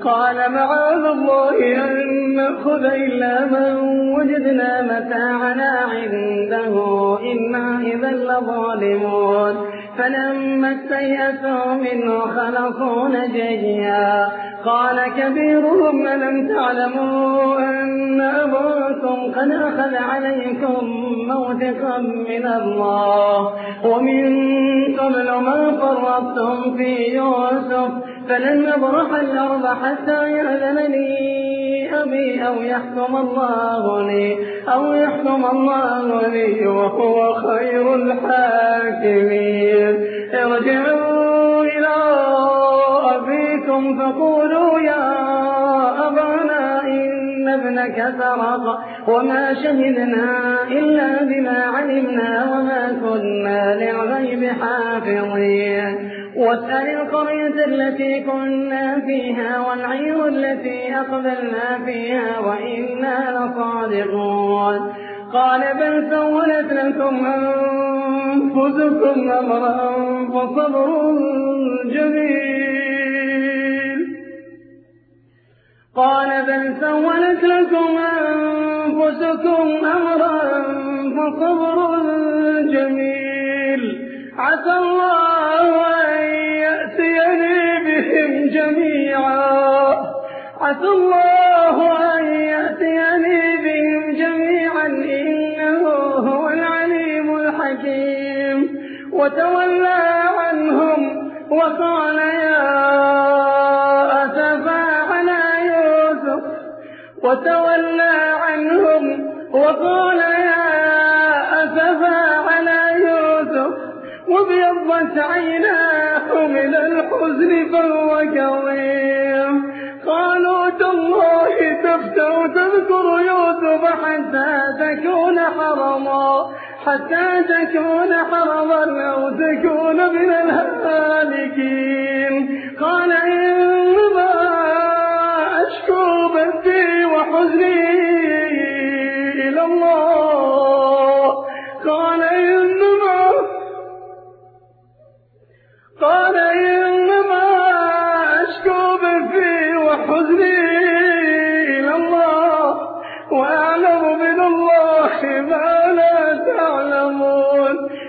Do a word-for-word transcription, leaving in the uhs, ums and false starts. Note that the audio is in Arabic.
قال معاذ الله أن نأخذ إلا من وجدنا متاعنا عنده إنا إذا لظالمون فلما استيئسوا منه خلصوا نجيا قال كبيرهم ألم تعلموا أن أباكم قد أخذ عليكم موثقا من الله ومن قبل ما فرطتم في يوسف فلن نبرح الأرض حتى يأذن لي أبي أو يحكم الله لي أو يحكم الله لي وهو خير الحاكمين ارجعوا إلى أبيكم فقولوا يا أبانا إن ابنك سرق وما شهدنا إلا بما علمنا وما كنا للغيب حافظين واسأل القرية التي كنا فيها والعير التي أقبلنا فيها وإنا لصادقون قال بل سولت لكم أنفسكم أمرا فصبر جميل قال بل سولت لكم أنفسكم أمرا فصبر جميل عسى الله أن يأتيني بهم جميعا عسى الله أن يأتيني بهم جميعا إنه هو العليم الحكيم وتولى عنهم وقال يا أسفا على يوسف وتولى عنهم وقال يا أسفا على يوسف وابيضت عيناه من الحزن فهو كظيم قالوا تالله تفتأ تذكر يوسف حتى تكون حرما حتى تكون حرما أو تكون من الهالكين قال إنما أشكو بثي وحزني إلى الله قال إنما قال إنما أشكو بثي وحزني إلى الله وأعلم من الله ما